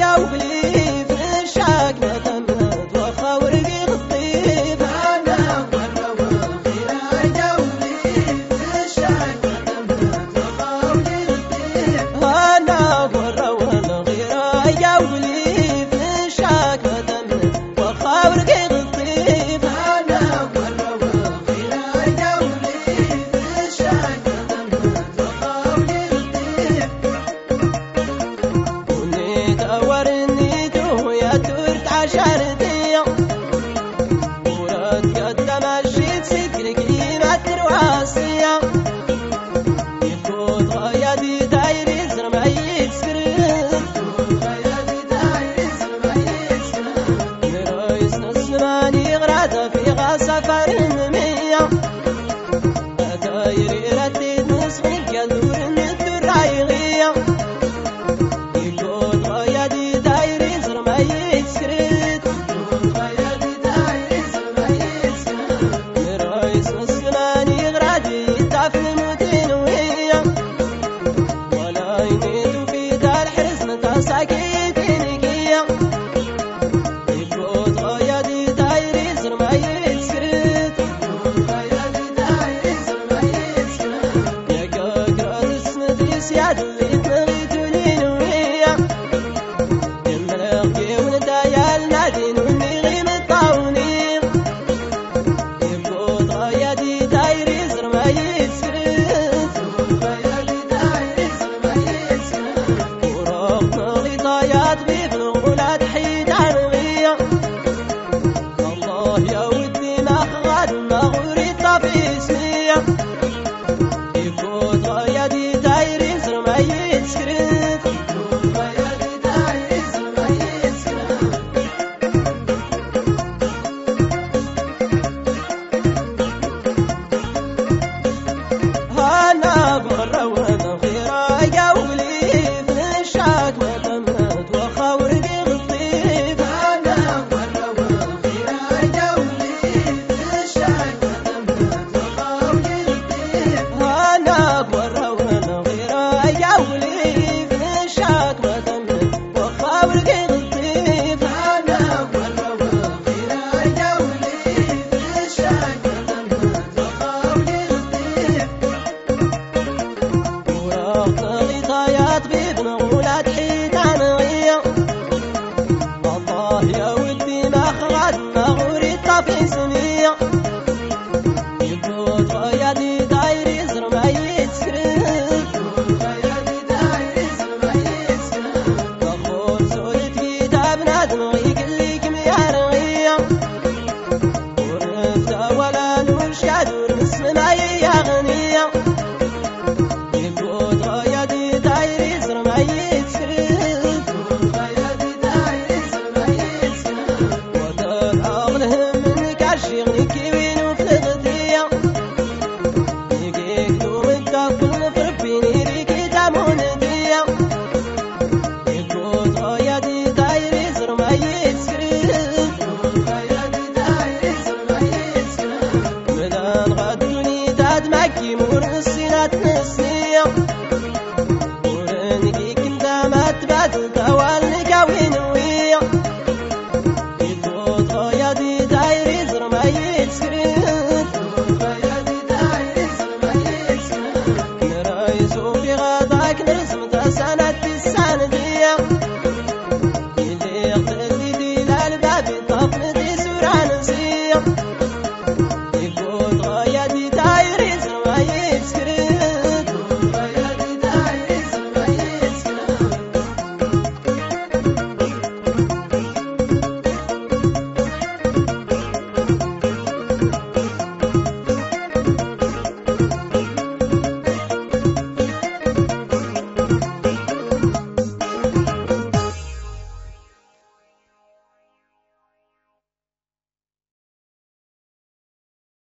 يا وبلي في الشاك ما تمت وخا ورقي الطيب أنا ورا والغيرة يا وبلي في الشاك ما تمت وخا ورقي الطيب أنا ورا والغيرة يا وبلي في الشاك ما تمت وخا ورقي الطيب أنا ورا والغيرة يا وبلي في الشاك ما تمت وخا ورقي الطيب تورت عشرتي ورد قدم الشيت سكرك ليمة ترواسية يفوت غيادي دايري زرمايت سكرت غيادي دايري زرمايت سكرت مرايس نسماني غرادة في غاسفر المية دايري رديد نصفي كالدور ندور رايغية يفوت غيادي دايري زرمايت سكرت غيادي دايري زرمايت سكرت مرايس نسماني غرادي تافل موتين وهي ولا ينيدو في دار حرز نتاساكي فينيكية يفوت غيادي دايري زرمايت سكرت غيادي دايري زرمايت سكرت يا كاكرات اسمتي سياد اللي تمغيتوني نوية يمرقي وندايا النادين واللي غيم الطاوني يفوت غيادي دايري زرمايت سكرت غيادي دايري زرمايت سكرت وراق مغيطايات بيفنو